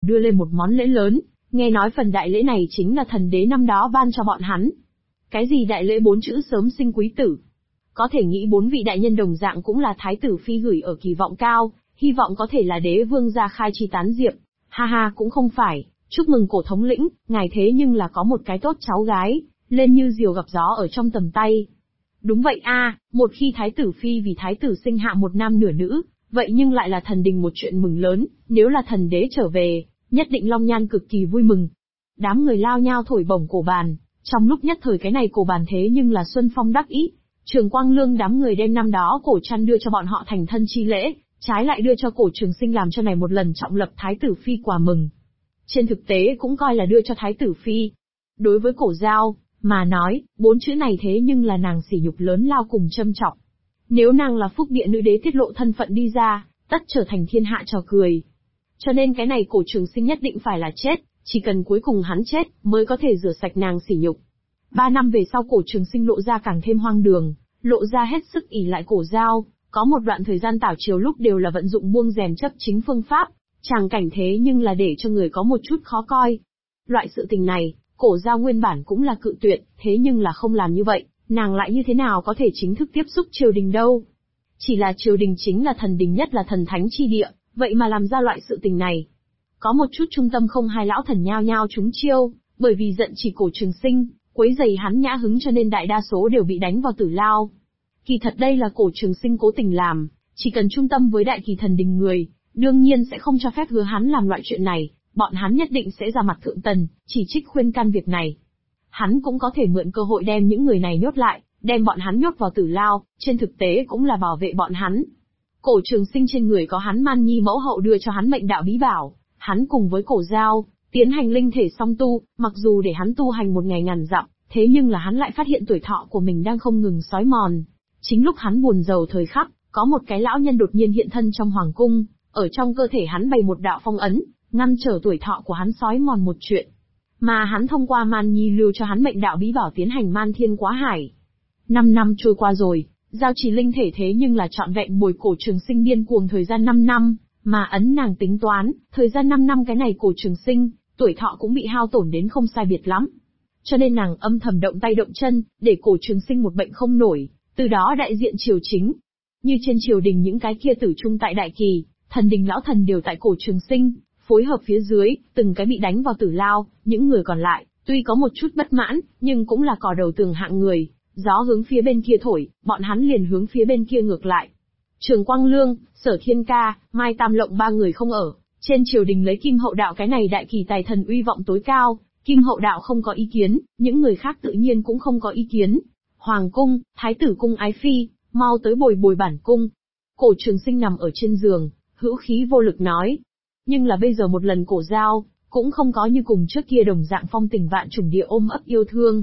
đưa lên một món lễ lớn, nghe nói phần đại lễ này chính là thần đế năm đó ban cho bọn hắn. Cái gì đại lễ 4 chữ sớm sinh quý tử? Có thể nghĩ 4 vị đại nhân đồng dạng cũng là thái tử phi gửi ở kỳ vọng cao, hy vọng có thể là đế vương gia khai chi tán diệp. Ha ha, cũng không phải, chúc mừng cổ thống lĩnh, ngài thế nhưng là có một cái tốt cháu gái, lên như diều gặp gió ở trong tầm tay. Đúng vậy a, một khi thái tử phi vì thái tử sinh hạ một nam nửa nữ, vậy nhưng lại là thần đình một chuyện mừng lớn, nếu là thần đế trở về, nhất định Long Nhan cực kỳ vui mừng. Đám người lao nhao thổi bổng cổ bàn, trong lúc nhất thời cái này cổ bàn thế nhưng là xuân phong đắc ý. Trường Quang Lương đám người đem năm đó cổ chăn đưa cho bọn họ thành thân chi lễ, trái lại đưa cho cổ Trường Sinh làm cho này một lần trọng lập thái tử phi quà mừng. Trên thực tế cũng coi là đưa cho thái tử phi. Đối với cổ giao mà nói, 4 chữ này thế nhưng là nàng sỉ nhục lớn lao cùng châm trọng. Nếu nàng là phúc địa nữ đế tiết lộ thân phận đi ra, tất trở thành thiên hạ trò cười. Cho nên cái này cổ Trường Sinh nhất định phải là chết, chỉ cần cuối cùng hắn chết, mới có thể rửa sạch nàng sỉ nhục. 3 năm về sau cổ Trường Sinh lộ ra càng thêm hoang đường, lộ ra hết sức ỷ lại cổ giao, có một đoạn thời gian tảo triều lúc đều là vận dụng buông rèm chấp chính phương pháp, tràng cảnh thế nhưng là để cho người có một chút khó coi. Loại sự tình này, cổ giao nguyên bản cũng là cự tuyệt, thế nhưng là không làm như vậy, nàng lại như thế nào có thể chính thức tiếp xúc triều đình đâu. Chỉ là triều đình chính là thần đình nhất là thần thánh chi địa, vậy mà làm ra loại sự tình này. Có một chút trung tâm không hai lão thần nhao nhao trúng chiêu, bởi vì giận chỉ cổ Trường Sinh, quấy giày hắn nhã hứng cho nên đại đa số đều bị đánh vào tử lao. Kỳ thật đây là cổ Trường Sinh cố tình làm, chỉ cần trung tâm với đại kỳ thần đình người, đương nhiên sẽ không cho phép hứa hắn làm loại chuyện này, bọn hắn nhất định sẽ ra mặt thượng tần, chỉ trích khuyên can việc này. Hắn cũng có thể mượn cơ hội đem những người này nhốt lại, đem bọn hắn nhốt vào tử lao, trên thực tế cũng là bảo vệ bọn hắn. Cổ Trường Sinh trên người có hắn Man Nhi mẫu hậu đưa cho hắn mệnh đạo bí bảo, hắn cùng với cổ giao tiến hành linh thể song tu, mặc dù để hắn tu hành một ngày ngàn dặm, thế nhưng là hắn lại phát hiện tuổi thọ của mình đang không ngừng xói mòn. Chính lúc hắn buồn rầu thời khắc, có một cái lão nhân đột nhiên hiện thân trong hoàng cung, ở trong cơ thể hắn bày một đạo phong ấn, ngăn trở tuổi thọ của hắn xói mòn một chuyện. Mà hắn thông qua Man Nhi lưu cho hắn mệnh đạo bí bảo tiến hành man thiên quá hải. 5 năm trôi qua rồi, giao trì linh thể thế nhưng là trọn vẹn bồi cổ Trường Sinh điên cuồng thời gian 5 năm, mà ấn nàng tính toán, thời gian 5 năm cái này cổ Trường Sinh, tuổi thọ cũng bị hao tổn đến không sai biệt lắm. Cho nên nàng âm thầm động tay động chân, để cổ Trường Sinh một bệnh không nổi, từ đó đại diện triều chính. Như trên triều đình những cái kia tử trung tại đại kỳ, thần đình lão thần đều tại cổ Trường Sinh, phối hợp phía dưới, từng cái bị đánh vào tử lao, những người còn lại, tuy có một chút bất mãn, nhưng cũng là cò đầu tường hạng người, gió hướng phía bên kia thổi, bọn hắn liền hướng phía bên kia ngược lại. Trường Quang Lương, Sở Thiên Ca, Mai Tam Lộng 3 người không ở, trên triều đình lấy Kim Hậu Đạo cái này đại kỳ tài thần uy vọng tối cao, Kim Hậu Đạo không có ý kiến, những người khác tự nhiên cũng không có ý kiến. Hoàng cung, Thái tử cung ái phi, mau tới bồi bồi bản cung. Cổ Trường Sinh nằm ở trên giường, hữu khí vô lực nói. Nhưng là bây giờ một lần cổ giao, cũng không có như cùng trước kia đồng dạng phong tình vạn trùng địa ôm ấp yêu thương.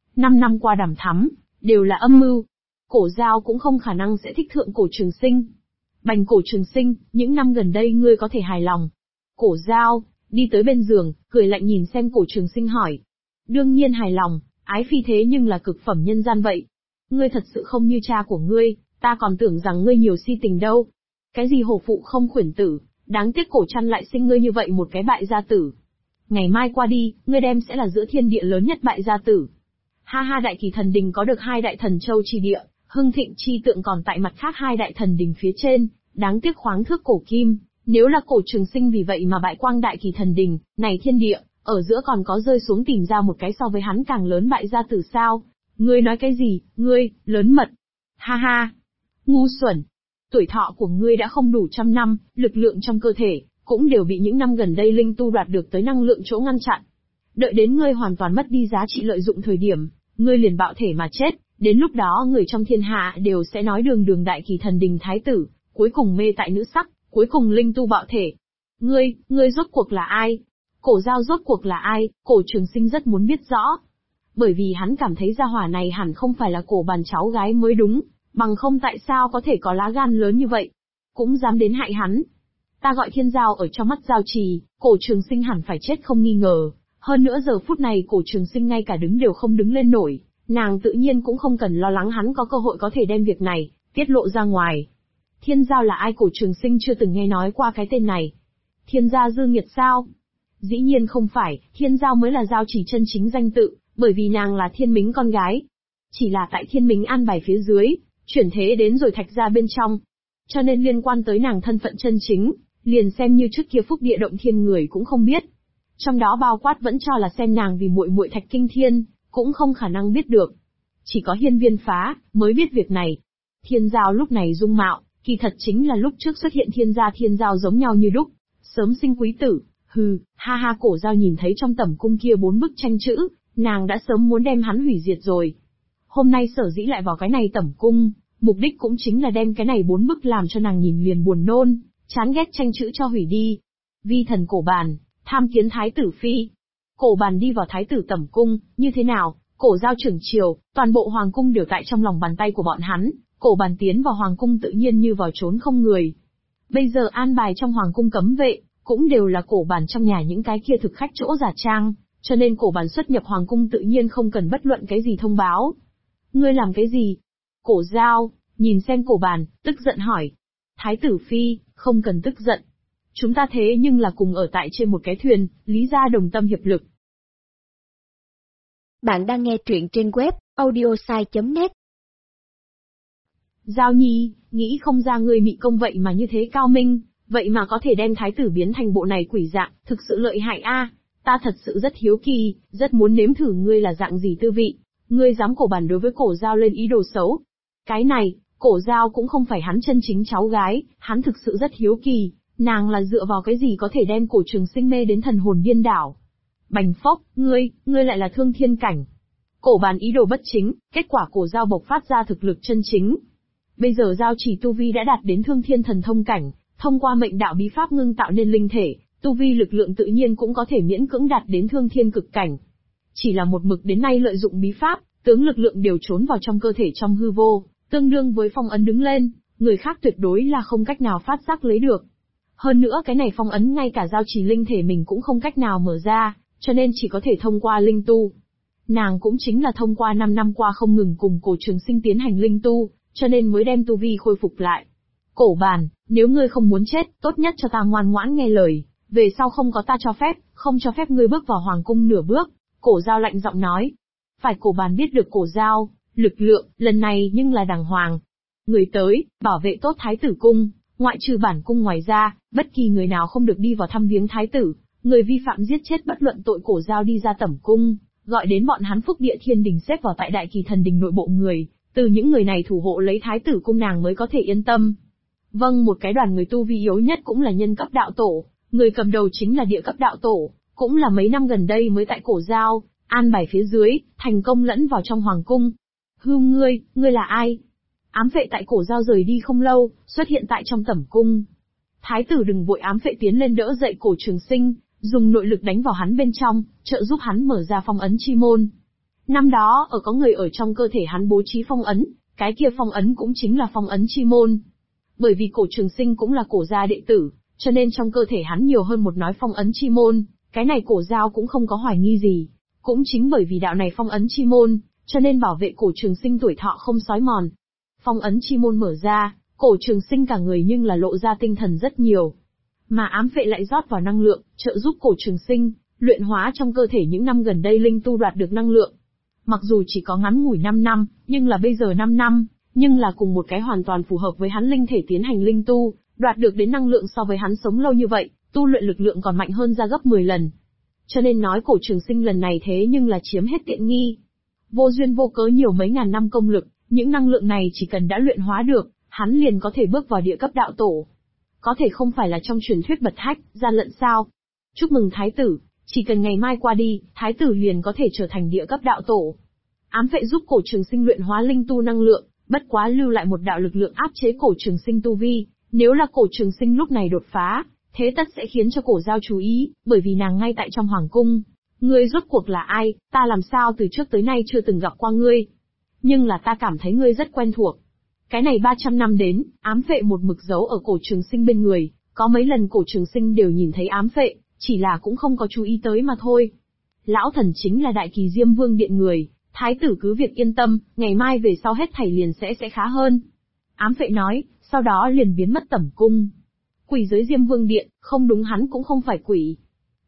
5 năm qua đàm thắm, đều là âm mưu. Cổ giao cũng không khả năng sẽ thích thượng cổ Trường Sinh. Bành cổ Trường Sinh, những năm gần đây ngươi có thể hài lòng. Cổ giao, đi tới bên giường, cười lạnh nhìn xem cổ Trường Sinh hỏi. Đương nhiên hài lòng, ái phi thế nhưng là cực phẩm nhân gian vậy. Ngươi thật sự không như cha của ngươi, ta còn tưởng rằng ngươi nhiều si tình đâu. Cái gì hổ phụ không khuyển tử, đáng tiếc cổ chăn lại sinh ngươi như vậy một cái bại gia tử. Ngày mai qua đi, ngươi đem sẽ là giữa thiên địa lớn nhất bại gia tử. Ha ha, đại kỳ thần đình có được 2 đại thần châu chi địa, hưng thịnh chi tượng còn tại mặt khác 2 đại thần đình phía trên, đáng tiếc khoáng thước cổ kim, nếu là cổ Trường Sinh vì vậy mà bại quang đại kỳ thần đình, này thiên địa, ở giữa còn có rơi xuống tìm ra một cái so với hắn càng lớn bại gia tử sao? Ngươi nói cái gì, ngươi, lớn mật. Ha ha, ngu xuẩn. Tuổi thọ của ngươi đã không đủ 100 năm, lực lượng trong cơ thể, cũng đều bị những năm gần đây linh tu đoạt được tới năng lượng chỗ ngăn chặn. Đợi đến ngươi hoàn toàn mất đi giá trị lợi dụng thời điểm, ngươi liền bạo thể mà chết, đến lúc đó người trong thiên hạ đều sẽ nói đường đường đại kỳ thần đình thái tử, cuối cùng mê tại nữ sắc, cuối cùng linh tu bạo thể. Ngươi rốt cuộc là ai? Cổ giao rốt cuộc là ai? Cổ Trường Sinh rất muốn biết rõ. Bởi vì hắn cảm thấy gia hỏa này hẳn không phải là cổ bàn cháu gái mới đúng, bằng không tại sao có thể có lá gan lớn như vậy, cũng dám đến hại hắn. Ta gọi Thiên Giao ở trong mắt Giao Trì, cổ Trường Sinh hẳn phải chết không nghi ngờ, hơn nữa giờ phút này cổ Trường Sinh ngay cả đứng đều không đứng lên nổi, nàng tự nhiên cũng không cần lo lắng hắn có cơ hội có thể đem việc này tiết lộ ra ngoài. Thiên Giao là ai? Cổ Trường Sinh chưa từng nghe nói qua cái tên này. Thiên gia dư nghiệt sao? Dĩ nhiên không phải, Thiên Giao mới là Giao Chỉ chân chính danh tự, bởi vì nàng là Thiên Mính con gái. Chỉ là tại Thiên Mính an bài phía dưới, chuyển thế đến rồi Thạch gia bên trong. Cho nên liên quan tới nàng thân phận chân chính, liền xem như trước kia phúc địa động thiên người cũng không biết. Trong đó bao quát vẫn cho là xem nàng vì muội muội Thạch Kinh Thiên, cũng không khả năng biết được. Chỉ có Hiên Viên Phá mới biết việc này. Thiên Giao lúc này dung mạo, kỳ thật chính là lúc trước xuất hiện Thiên Giao giống nhau như đúc, sớm sinh quý tử. Hừ, ha ha, Cổ Giao nhìn thấy trong tẩm cung kia 4 bức tranh chữ, nàng đã sớm muốn đem hắn hủy diệt rồi. Hôm nay sở dĩ lại vào cái này tẩm cung, mục đích cũng chính là đem cái này 4 bức làm cho nàng nhìn liền buồn nôn, chán ghét tranh chữ cho hủy đi. Vi thần Cổ Bàn, tham kiến thái tử phi. Cổ Bàn đi vào thái tử tẩm cung, như thế nào? Cổ Giao trưởng triều, toàn bộ hoàng cung đều tại trong lòng bàn tay của bọn hắn, Cổ Bàn tiến vào hoàng cung tự nhiên như vào trốn không người. Bây giờ an bài trong hoàng cung cấm vệ, cũng đều là Cổ Bàn trong nhà những cái kia thực khách chỗ giả trang, cho nên Cổ Bàn xuất nhập hoàng cung tự nhiên không cần bất luận cái gì thông báo. Ngươi làm cái gì? Cổ Giao, nhìn xem Cổ Bàn, tức giận hỏi. Thái tử phi, không cần tức giận. Chúng ta thế nhưng là cùng ở tại trên một cái thuyền, lý ra đồng tâm hiệp lực. Bạn đang nghe truyện trên web, audiosai.net. Giao Nhi, nghĩ không ra ngươi mị công vậy mà như thế cao minh, vậy mà có thể đem thái tử biến thành bộ này quỷ dạng, thực sự lợi hại a. Ta thật sự rất hiếu kỳ, rất muốn nếm thử ngươi là dạng gì tư vị. Ngươi dám Cổ Bàn đối với Cổ Giao lên ý đồ xấu. Cái này, Cổ Giao cũng không phải hắn chân chính cháu gái, hắn thực sự rất hiếu kỳ, nàng là dựa vào cái gì có thể đem Cổ Trường Sinh mê đến thần hồn điên đảo. Bành phốc, ngươi lại là thương thiên cảnh. Cổ Bàn ý đồ bất chính, kết quả Cổ Giao bộc phát ra thực lực chân chính. Bây giờ Giao Chỉ tu vi đã đạt đến thương thiên thần thông cảnh, thông qua mệnh đạo bí pháp ngưng tạo nên linh thể, tu vi lực lượng tự nhiên cũng có thể miễn cưỡng đạt đến thương thiên cực cảnh. Chỉ là một mực đến nay lợi dụng bí pháp, tướng lực lượng đều trốn vào trong cơ thể trong hư vô, tương đương với phong ấn đứng lên, người khác tuyệt đối là không cách nào phát giác lấy được. Hơn nữa cái này phong ấn ngay cả Giao Chỉ linh thể mình cũng không cách nào mở ra, cho nên chỉ có thể thông qua linh tu. Nàng cũng chính là thông qua 5 năm qua không ngừng cùng Cổ Trường Sinh tiến hành linh tu, cho nên mới đem tu vi khôi phục lại. Cổ Bàn, nếu ngươi không muốn chết, tốt nhất cho ta ngoan ngoãn nghe lời, về sau không có ta cho phép, không cho phép ngươi bước vào hoàng cung nửa bước. Cổ Giao lạnh giọng nói. Phải, Cổ Bàn biết được Cổ Giao, lực lượng, lần này nhưng là đàng hoàng. Người tới, bảo vệ tốt thái tử cung, ngoại trừ bản cung ngoài ra, bất kỳ người nào không được đi vào thăm viếng thái tử, người vi phạm giết chết bất luận tội. Cổ Giao đi ra tẩm cung, gọi đến bọn hắn Phúc Địa Thiên Đình xếp vào tại Đại Kỳ Thần Đình nội bộ người, từ những người này thủ hộ lấy thái tử cung nàng mới có thể yên tâm. Vâng, một cái đoàn người tu vi yếu nhất cũng là nhân cấp đạo tổ, người cầm đầu chính là địa cấp đạo tổ, cũng là mấy năm gần đây mới tại Cổ Giao an bài phía dưới, thành công lẫn vào trong hoàng cung. Ngươi là ai? Ám vệ tại Cổ Giao rời đi không lâu, xuất hiện tại trong tẩm cung. Thái tử đừng vội, ám vệ tiến lên đỡ dậy Cổ Trường Sinh, dùng nội lực đánh vào hắn bên trong, trợ giúp hắn mở ra phong ấn chi môn. Năm đó có người ở trong cơ thể hắn bố trí phong ấn, cái kia phong ấn cũng chính là phong ấn chi môn. Bởi vì Cổ Trường Sinh cũng là Cổ gia đệ tử, cho nên trong cơ thể hắn nhiều hơn một nói phong ấn chi môn, cái này Cổ Giao cũng không có hoài nghi gì. Cũng chính bởi vì đạo này phong ấn chi môn, cho nên bảo vệ Cổ Trường Sinh tuổi thọ không xói mòn. Phong ấn chi môn mở ra, Cổ Trường Sinh cả người nhưng là lộ ra tinh thần rất nhiều. Mà ám vệ lại rót vào năng lượng, trợ giúp Cổ Trường Sinh luyện hóa trong cơ thể những năm gần đây linh tu đoạt được năng lượng. Mặc dù chỉ có ngắn ngủi 5 năm, nhưng là bây giờ 5 năm, nhưng là cùng một cái hoàn toàn phù hợp với hắn linh thể tiến hành linh tu, đoạt được đến năng lượng so với hắn sống lâu như vậy, tu luyện lực lượng còn mạnh hơn ra gấp 10 lần. Cho nên nói Cổ Trường Sinh lần này thế nhưng là chiếm hết tiện nghi. Vô duyên vô cớ nhiều mấy ngàn năm công lực, những năng lượng này chỉ cần đã luyện hóa được, hắn liền có thể bước vào địa cấp đạo tổ. Có thể không phải là trong truyền thuyết bật hách, gian lận sao? Chúc mừng thái tử, chỉ cần ngày mai qua đi, thái tử liền có thể trở thành địa cấp đạo tổ. Ám vệ giúp Cổ Trường Sinh luyện hóa linh tu năng lượng, bất quá lưu lại một đạo lực lượng áp chế Cổ Trường Sinh tu vi, nếu là Cổ Trường Sinh lúc này đột phá, thế tất sẽ khiến cho Cổ Giao chú ý, bởi vì nàng ngay tại trong hoàng cung. Ngươi rốt cuộc là ai, ta làm sao từ trước tới nay chưa từng gặp qua ngươi? Nhưng là ta cảm thấy ngươi rất quen thuộc. Cái này 300 năm đến, ám vệ một mực giấu ở Cổ Trường Sinh bên người, có mấy lần Cổ Trường Sinh đều nhìn thấy ám vệ, chỉ là cũng không có chú ý tới mà thôi. Lão thần chính là Đại Kỳ Diêm Vương Điện người, thái tử cứ việc yên tâm, ngày mai về sau hết thảy liền sẽ khá hơn. Ám vệ nói, sau đó liền biến mất tẩm cung. Quỷ giới Diêm Vương Điện, không đúng, hắn cũng không phải quỷ.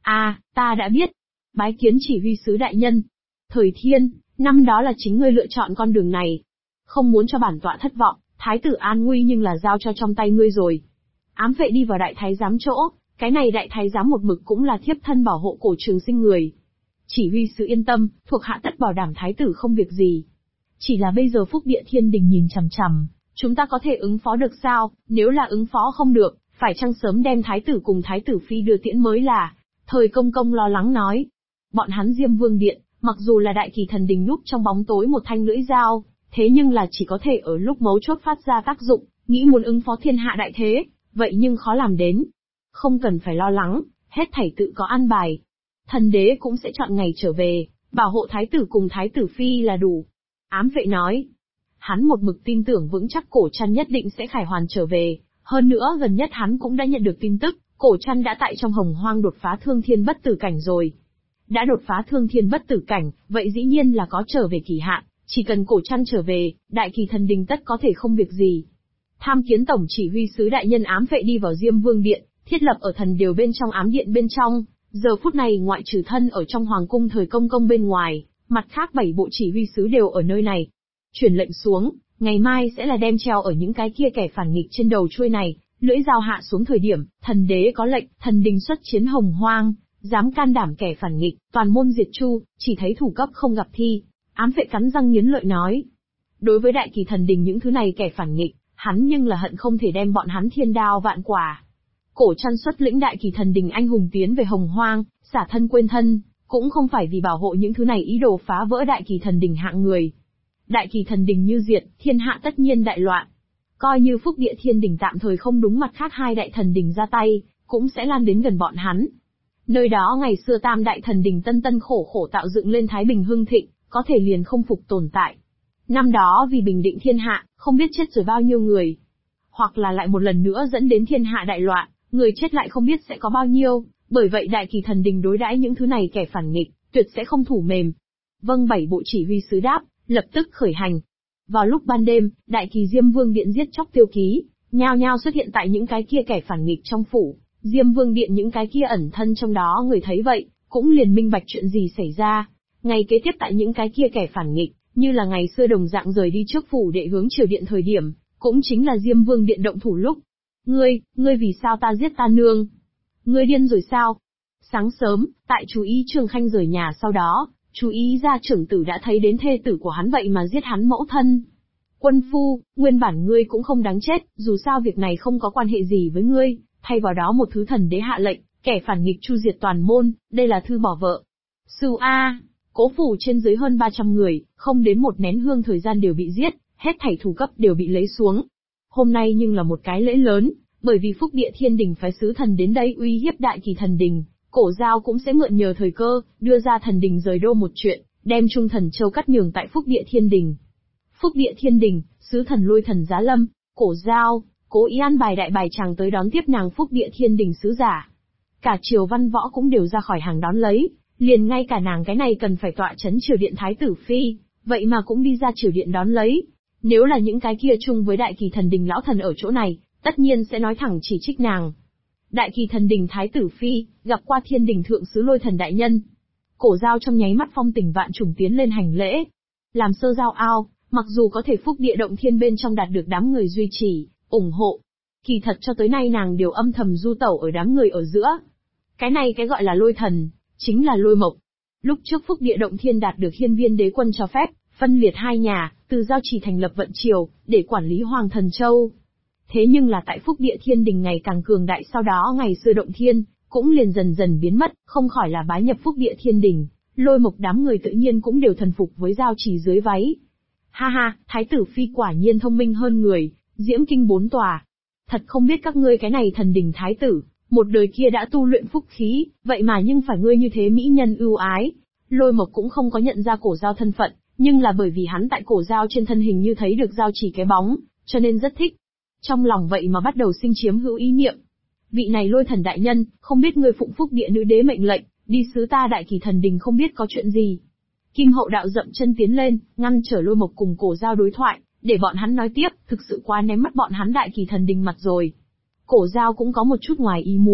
Ta đã biết. Bái kiến chỉ huy sứ đại nhân. Thời Thiên, năm đó là chính ngươi lựa chọn con đường này. Không muốn cho bản tọa thất vọng, thái tử an nguy nhưng là giao cho trong tay ngươi rồi. Ám vệ đi vào đại thái giám chỗ, cái này đại thái giám một mực cũng là thiếp thân bảo hộ Cổ Trường Sinh người. Chỉ huy sứ yên tâm, thuộc hạ tất bảo đảm thái tử không việc gì. Chỉ là bây giờ Phúc Địa Thiên Đình nhìn chằm chằm, chúng ta có thể ứng phó được sao? Nếu là ứng phó không được, phải chăng sớm đem thái tử cùng thái tử phi đưa tiễn mới là? Thời Công Công lo lắng nói. Bọn hắn Diêm Vương Điện, mặc dù là Đại Kỳ Thần Đình núp trong bóng tối một thanh lưỡi dao, thế nhưng là chỉ có thể ở lúc mấu chốt phát ra tác dụng, nghĩ muốn ứng phó thiên hạ đại thế, vậy nhưng khó làm đến. Không cần phải lo lắng, hết thảy tự có an bài. Thần đế cũng sẽ chọn ngày trở về, bảo hộ thái tử cùng thái tử phi là đủ. Ám vệ nói. Hắn một mực tin tưởng vững chắc Cổ Trăn nhất định sẽ khải hoàn trở về, hơn nữa gần nhất hắn cũng đã nhận được tin tức, Cổ Trăn đã tại trong Hồng Hoang đột phá thương thiên bất tử cảnh rồi. Đã đột phá thương thiên bất tử cảnh, vậy dĩ nhiên là có trở về kỳ hạn, chỉ cần Cổ Trăn trở về, Đại Kỳ Thần Đình tất có thể không việc gì. Tham kiến tổng chỉ huy sứ đại nhân. Ám vệ đi vào Diêm Vương Điện, thiết lập ở thần điều bên trong ám điện bên trong, giờ phút này ngoại trừ thân ở trong hoàng cung Thời Công Công bên ngoài, mặt khác 7 bộ chỉ huy sứ đều ở nơi này. Truyền lệnh xuống, ngày mai sẽ là đem treo ở những cái kia kẻ phản nghịch trên đầu chuôi này, lưỡi dao hạ xuống thời điểm, thần đế có lệnh, thần đình xuất chiến Hồng Hoang, dám can đảm kẻ phản nghịch, toàn môn diệt chu, chỉ thấy thủ cấp không gặp thi. Ám vệ cắn răng nghiến lợi nói. Đối với Đại Kỳ Thần Đình những thứ này kẻ phản nghịch, hắn nhưng là hận không thể đem bọn hắn thiên đao vạn quả. Cổ Trăn xuất lĩnh Đại Kỳ Thần Đình anh hùng tiến về Hồng Hoang, xả thân quên thân, cũng không phải vì bảo hộ những thứ này ý đồ phá vỡ Đại Kỳ Thần Đình hạng người. Đại Kỳ Thần Đình như diệt, thiên hạ tất nhiên đại loạn. Coi như Phúc Địa Thiên Đình tạm thời không đúng mặt khác hai đại thần đình ra tay, cũng sẽ lan đến gần bọn hắn. Nơi đó ngày xưa tam đại thần đình tân tân khổ khổ tạo dựng lên thái bình hưng thịnh, có thể liền không phục tồn tại. Năm đó vì bình định thiên hạ, không biết chết rồi bao nhiêu người. Hoặc là lại một lần nữa dẫn đến thiên hạ đại loạn, người chết lại không biết sẽ có bao nhiêu, bởi vậy Đại Kỳ Thần Đình đối đãi những thứ này kẻ phản nghịch, tuyệt sẽ không thủ mềm. Vâng, 7 bộ chỉ huy sứ đáp, lập tức khởi hành. Vào lúc ban đêm, Đại Kỳ Diêm Vương Điện giết chóc tiêu ký, nhao nhao xuất hiện tại những cái kia kẻ phản nghịch trong phủ. Diêm Vương Điện những cái kia ẩn thân trong đó người thấy vậy, cũng liền minh bạch chuyện gì xảy ra. Ngày kế tiếp tại những cái kia kẻ phản nghịch, như là ngày xưa đồng dạng rời đi trước phủ đệ hướng triều điện thời điểm, cũng chính là Diêm Vương Điện động thủ lúc. Ngươi vì sao ta giết ta nương? Ngươi điên rồi sao? Sáng sớm, tại chú ý Trường Khanh rời nhà sau đó, chú ý ra trưởng tử đã thấy đến thê tử của hắn vậy mà giết hắn mẫu thân. Quân phu, nguyên bản ngươi cũng không đáng chết, dù sao việc này không có quan hệ gì với ngươi, thay vào đó một thứ thần đế hạ lệnh, kẻ phản nghịch chu diệt toàn môn, đây là thư bỏ vợ. Sư A, Cố phủ trên dưới hơn 300 người, không đến một nén hương thời gian đều bị giết, hết thảy thủ cấp đều bị lấy xuống. Hôm nay nhưng là một cái lễ lớn, bởi vì Phúc Địa Thiên Đình phái sứ thần đến đây uy hiếp Đại Kỳ Thần Đình, Cổ Giao cũng sẽ mượn nhờ thời cơ, đưa ra thần đình rời đô một chuyện, đem Trung Thần Châu cắt nhường tại Phúc Địa Thiên Đình. Phúc Địa Thiên Đình, sứ thần Lôi Thần Giá Lâm, Cổ Giao, cố ý an bài đại bài chàng tới đón tiếp nàng Phúc Địa Thiên Đình sứ giả. Cả triều văn võ cũng đều ra khỏi hàng đón lấy, liền ngay cả nàng cái này cần phải tọa chấn triều điện thái tử phi, vậy mà cũng đi ra triều điện đón lấy. Nếu là những cái kia chung với Đại Kỳ Thần Đình lão thần ở chỗ này, tất nhiên sẽ nói thẳng chỉ trích nàng. Đại Kỳ Thần Đình thái tử phi, gặp qua Thiên Đình thượng sứ Lôi Thần đại nhân. Cổ Giao trong nháy mắt phong tình vạn trùng tiến lên hành lễ. Làm sơ giao ao, mặc dù có thể Phúc Địa động thiên bên trong đạt được đám người duy trì, ủng hộ, kỳ thật cho tới nay nàng đều âm thầm du tẩu ở đám người ở giữa. Cái này cái gọi là Lôi Thần, chính là Lôi Mộc. Lúc trước Phúc Địa động thiên đạt được Hiên Viên đế quân cho phép, phân liệt hai nhà, từ giao trì thành lập vận triều, để quản lý Hoàng Thần Châu. Thế nhưng là tại Phúc Địa Thiên Đình ngày càng cường đại sau đó ngày xưa động thiên, cũng liền dần dần biến mất, không khỏi là bái nhập Phúc Địa Thiên Đình, Lôi Mộc đám người tự nhiên cũng đều thần phục với giao trì dưới váy. Ha ha, thái tử phi quả nhiên thông minh hơn người, diễm kinh 4 tòa. Thật không biết các ngươi cái này thần đình thái tử, một đời kia đã tu luyện phúc khí, vậy mà nhưng phải ngươi như thế mỹ nhân ưu ái. Lôi Mộc cũng không có nhận ra Cổ Giao thân phận, nhưng là bởi vì hắn tại Cổ Giao trên thân hình như thấy được giao trì cái bóng, cho nên rất thích. Trong lòng vậy mà bắt đầu sinh chiếm hữu ý niệm. Vị này Lôi Thần đại nhân, không biết ngươi phụng Phúc Địa nữ đế mệnh lệnh, đi sứ ta Đại Kỳ Thần Đình không biết có chuyện gì. Kim Hậu đạo dậm chân tiến lên, ngăn trở Lôi Mộc cùng Cổ Giao đối thoại, để bọn hắn nói tiếp, thực sự quá ném mất bọn hắn Đại Kỳ Thần Đình mặt rồi. Cổ Giao cũng có một chút ngoài ý muốn,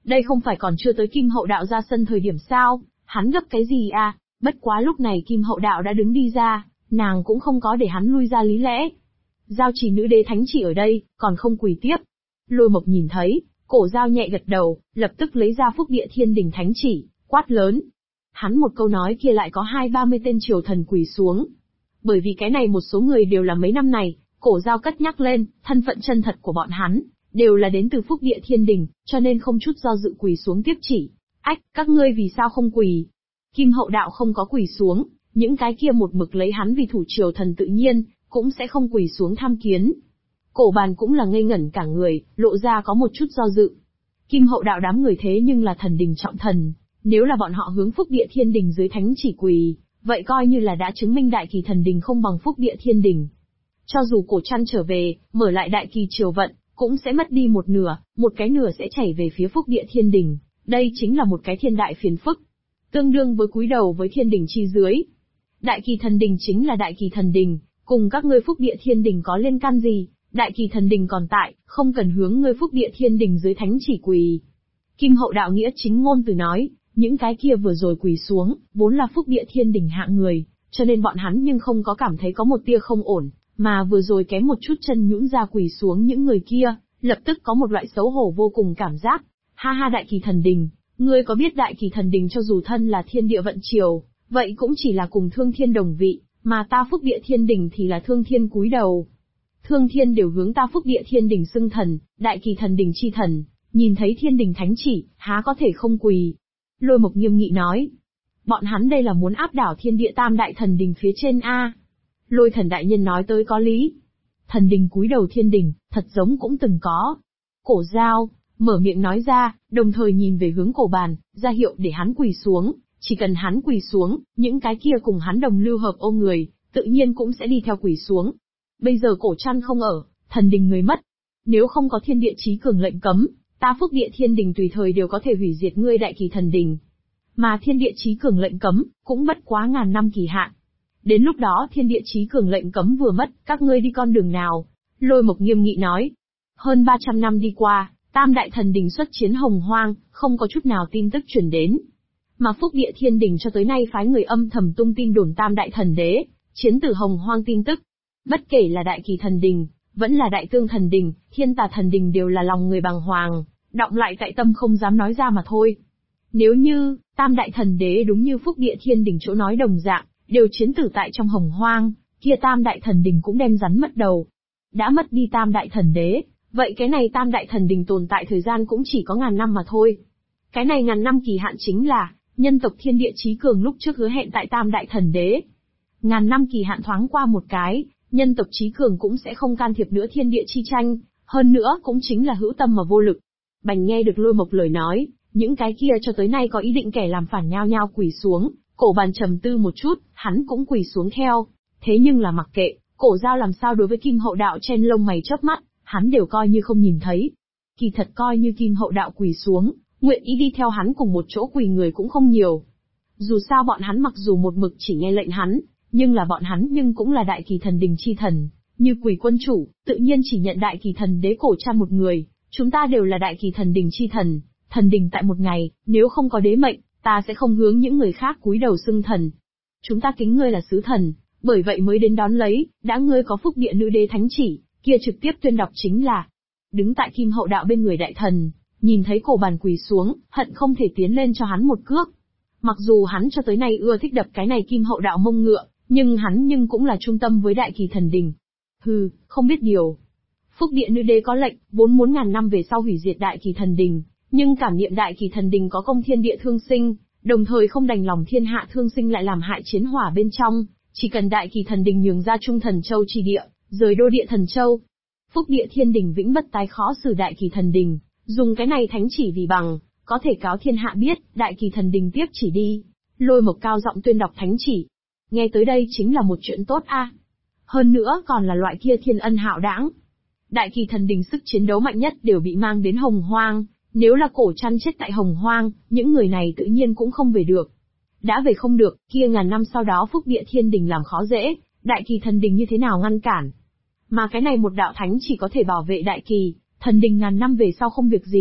Đây không phải còn chưa tới Kim Hậu Đạo ra sân thời điểm sao, hắn gấp cái gì à? Bất quá lúc này Kim Hậu Đạo đã đứng đi ra, nàng cũng không có để hắn lui ra lý lẽ. Giao Trì nữ đế thánh chỉ ở đây, còn không quỳ tiếp. Lôi Mộc nhìn thấy, Cổ Giao nhẹ gật đầu, lập tức lấy ra Phúc Địa Thiên Đình thánh chỉ, quát lớn. Hắn một câu nói kia lại có 20-30 tên triều thần quỳ xuống. Bởi vì cái này một số người đều là mấy năm này, Cổ Giao cất nhắc lên, thân phận chân thật của bọn hắn, đều là đến từ Phúc Địa Thiên Đình, cho nên không chút do dự quỳ xuống tiếp chỉ. Ách, các ngươi vì sao không quỳ? Kim Hậu Đạo không có quỳ xuống, những cái kia một mực lấy hắn vì thủ triều thần tự nhiên, cũng sẽ không quỳ xuống tham kiến. Cổ Bàn cũng là ngây ngẩn cả người, lộ ra có một chút do dự. Kim Hậu Đạo đám người thế nhưng là thần đình trọng thần, nếu là bọn họ hướng Phúc Địa Thiên Đình dưới thánh chỉ quỳ, vậy coi như là đã chứng minh Đại Kỳ thần đình không bằng Phúc Địa Thiên Đình. Cho dù Cổ Trăn trở về, mở lại Đại Kỳ triều vận, cũng sẽ mất đi một cái nửa sẽ chảy về phía Phúc Địa Thiên Đình, đây chính là một cái thiên đại phiền phức. Tương đương với cúi đầu với thiên đình chi dưới. Đại Kỳ thần đình chính là Đại Kỳ thần đình, cùng các ngươi Phúc Địa Thiên Đình có liên can gì? Đại Kỳ thần đình còn tại, không cần hướng ngươi Phúc Địa Thiên Đình dưới thánh chỉ quỳ. Kim Hậu Đạo nghĩa chính ngôn từ nói, những cái kia vừa rồi quỳ xuống, vốn là Phúc Địa Thiên Đình hạng người, cho nên bọn hắn nhưng không có cảm thấy có một tia không ổn, mà vừa rồi kém một chút chân nhũn ra quỳ xuống những người kia, lập tức có một loại xấu hổ vô cùng cảm giác. Ha ha, Đại Kỳ thần đình, ngươi có biết Đại Kỳ thần đình cho dù thân là thiên địa vận triều, vậy cũng chỉ là cùng Thương Thiên đồng vị, mà ta Phúc Địa Thiên Đình thì là Thương Thiên cúi đầu. Thương Thiên đều hướng ta Phúc Địa Thiên Đình xưng thần, Đại Kỳ thần đình chi thần, nhìn thấy Thiên Đình thánh chỉ, há có thể không quỳ. Lôi Mộc nghiêm nghị nói, bọn hắn đây là muốn áp đảo thiên địa tam đại thần đình phía trên a. Lôi Thần đại nhân nói tới có lý. Thần đình cúi đầu thiên đình, thật giống cũng từng có. Cổ Giao mở miệng nói ra, đồng thời nhìn về hướng Cổ Bàn, ra hiệu để hắn quỳ xuống, chỉ cần hắn quỳ xuống, những cái kia cùng hắn đồng lưu hợp ô người, tự nhiên cũng sẽ đi theo quỳ xuống. Bây giờ Cổ Trăn không ở, thần đình người mất. Nếu không có thiên địa chí cường lệnh cấm, ta Phúc Địa Thiên Đình tùy thời đều có thể hủy diệt ngươi Đại Kỳ thần đình. Mà thiên địa chí cường lệnh cấm, cũng bất quá ngàn năm kỳ hạn. Đến lúc đó thiên địa chí cường lệnh cấm vừa mất, các ngươi đi con đường nào? Lôi Mộc nghiêm nghị nói. Hơn 300 năm đi qua, Tam Đại Thần Đình xuất chiến Hồng Hoang, không có chút nào tin tức truyền đến. Mà Phúc Địa Thiên Đình cho tới nay phái người âm thầm tung tin đồn Tam Đại Thần Đế, chiến tử Hồng Hoang tin tức. Bất kể là Đại Kỳ Thần Đình, vẫn là Đại Tương Thần Đình, Thiên Tà Thần Đình đều là lòng người bàng hoàng, đọng lại tại tâm không dám nói ra mà thôi. Nếu như, Tam Đại Thần Đế đúng như Phúc Địa Thiên Đình chỗ nói đồng dạng, đều chiến tử tại trong Hồng Hoang, kia Tam Đại Thần Đình cũng đem rắn mất đầu. Đã mất đi Tam Đại Thần Đế, vậy cái này Tam Đại Thần Đình tồn tại thời gian cũng chỉ có ngàn năm mà thôi. Cái này ngàn năm kỳ hạn chính là, nhân tộc thiên địa chí cường lúc trước hứa hẹn tại Tam Đại Thần Đế. Ngàn năm kỳ hạn thoáng qua một cái, nhân tộc chí cường cũng sẽ không can thiệp nữa thiên địa chi tranh, hơn nữa cũng chính là hữu tâm mà vô lực. Bành nghe được Lôi Mộc lời nói, những cái kia cho tới nay có ý định kẻ làm phản nhao nhao quỳ xuống, Cổ Bàn trầm tư một chút, hắn cũng quỳ xuống theo. Thế nhưng là mặc kệ, Cổ Giao làm sao đối với Kim Hậu Đạo chen lông mày chớp mắt, hắn đều coi như không nhìn thấy. Kỳ thật coi như Kim Hậu Đạo quỳ xuống, nguyện ý đi theo hắn cùng một chỗ quỳ người cũng không nhiều. Dù sao bọn hắn mặc dù một mực chỉ nghe lệnh hắn, nhưng là bọn hắn nhưng cũng là Đại Kỳ thần đình chi thần, như quỳ quân chủ, tự nhiên chỉ nhận Đại Kỳ thần đế Cổ Trăn một người, chúng ta đều là Đại Kỳ thần đình chi thần, thần đình tại một ngày, nếu không có đế mệnh, ta sẽ không hướng những người khác cúi đầu xưng thần. Chúng ta kính ngươi là sứ thần, bởi vậy mới đến đón lấy, đã ngươi có Phúc Địa nữ đế thánh chỉ, kia trực tiếp tuyên đọc chính là. Đứng tại Kim Hậu Đạo bên người đại thần, nhìn thấy Cổ Bàn quỳ xuống, hận không thể tiến lên cho hắn một cước. Mặc dù hắn cho tới nay ưa thích đập cái này Kim Hậu Đạo mông ngựa, nhưng hắn cũng là trung tâm với Đại Kỳ thần đình. Hừ, không biết điều. Phúc Địa nữ đế có lệnh, vốn muốn ngàn năm về sau hủy diệt Đại Kỳ thần đình, nhưng cảm niệm Đại Kỳ thần đình có công thiên địa thương sinh, đồng thời không đành lòng thiên hạ thương sinh lại làm hại chiến hỏa bên trong, chỉ cần Đại Kỳ thần đình nhường ra Trung Thần Châu chi địa, rời đô địa Thần Châu. Phúc Địa Thiên Đình vĩnh bất tái khó xử Đại Kỳ thần đình, dùng cái này thánh chỉ vì bằng, có thể cáo thiên hạ biết, Đại Kỳ thần đình tiếp chỉ đi. Lôi Mộc cao giọng tuyên đọc thánh chỉ. Nghe tới đây chính là một chuyện tốt a. Hơn nữa còn là loại kia thiên ân hạo đãng. Đại Kỳ thần đình sức chiến đấu mạnh nhất đều bị mang đến Hồng Hoang, nếu là Cổ Trăn chết tại Hồng Hoang, những người này tự nhiên cũng không về được. Đã về không được, kia ngàn năm sau đó Phúc Địa Thiên Đình làm khó dễ, Đại Kỳ thần đình như thế nào ngăn cản? Mà cái này một đạo thánh chỉ có thể bảo vệ Đại Kỳ thần đình ngàn năm về sau không việc gì,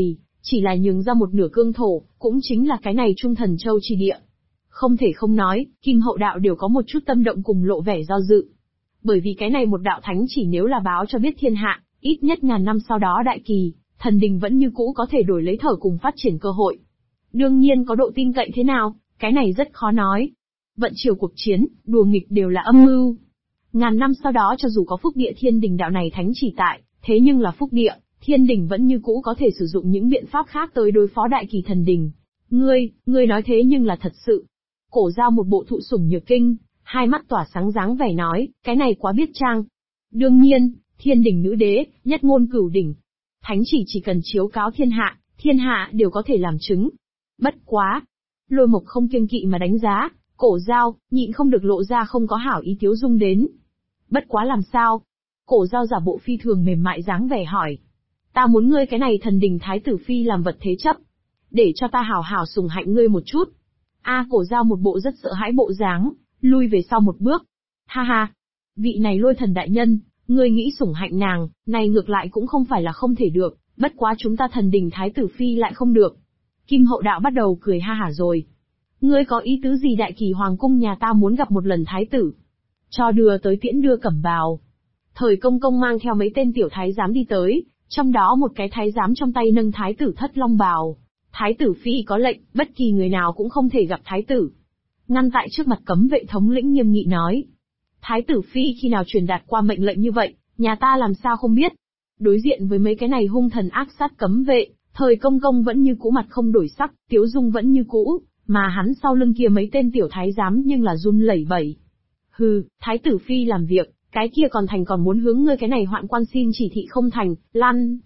chỉ là nhường ra một nửa cương thổ, cũng chính là cái này Trung Thần Châu chi địa. Không thể không nói, Kim Hậu đạo đều có một chút tâm động cùng lộ vẻ do dự. Bởi vì cái này một đạo thánh chỉ nếu là báo cho biết thiên hạ, ít nhất ngàn năm sau đó đại kỳ, thần đình vẫn như cũ có thể đổi lấy thở cùng phát triển cơ hội. Đương nhiên có độ tin cậy thế nào, cái này rất khó nói. Vận chiều cuộc chiến, đùa nghịch đều là âm mưu. Ngàn năm sau đó cho dù có phúc địa thiên đình đạo này thánh chỉ tại, thế nhưng là phúc địa, thiên đình vẫn như cũ có thể sử dụng những biện pháp khác tới đối phó đại kỳ thần đình. Ngươi nói thế nhưng là thật sự. Cổ Giao một bộ thụ sủng nhược kinh, hai mắt tỏa sáng dáng vẻ nói, cái này quá biết trang. Đương nhiên, thiên đình nữ đế, nhất ngôn cửu đỉnh. Thánh chỉ cần chiếu cáo thiên hạ đều có thể làm chứng. Bất quá. Lôi Mộc không kiêng kỵ mà đánh giá, Cổ Giao, nhịn không được lộ ra không có hảo ý Tiếu Dung đến. Bất quá làm sao? Cổ Giao giả bộ phi thường mềm mại dáng vẻ hỏi. Ta muốn ngươi cái này thần đình thái tử phi làm vật thế chấp. Để cho ta hảo hảo sủng hạnh ngươi một chút. Cổ Giao một bộ rất sợ hãi bộ dáng, lui về sau một bước. Ha ha, vị này Lôi thần đại nhân, ngươi nghĩ sủng hạnh nàng, này ngược lại cũng không phải là không thể được, bất quá chúng ta thần đình thái tử phi lại không được. Kim Hậu đạo bắt đầu cười ha hả rồi. Ngươi có ý tứ gì đại kỳ hoàng cung nhà ta muốn gặp một lần thái tử? Cho đưa tới tiễn đưa cẩm bào. Thời công công mang theo mấy tên tiểu thái giám đi tới, trong đó một cái thái giám trong tay nâng thái tử thất long bào. Thái tử phi có lệnh, bất kỳ người nào cũng không thể gặp thái tử. Ngăn tại trước mặt cấm vệ thống lĩnh nghiêm nghị nói. Thái tử phi khi nào truyền đạt qua mệnh lệnh như vậy, nhà ta làm sao không biết. Đối diện với mấy cái này hung thần ác sát cấm vệ, thời công công vẫn như cũ mặt không đổi sắc, Tiếu Dung vẫn như cũ, mà hắn sau lưng kia mấy tên tiểu thái giám nhưng là run lẩy bẩy. Hừ, thái tử phi làm việc, cái kia còn thành còn muốn hướng ngươi cái này hoạn quan xin chỉ thị không thành, lăn.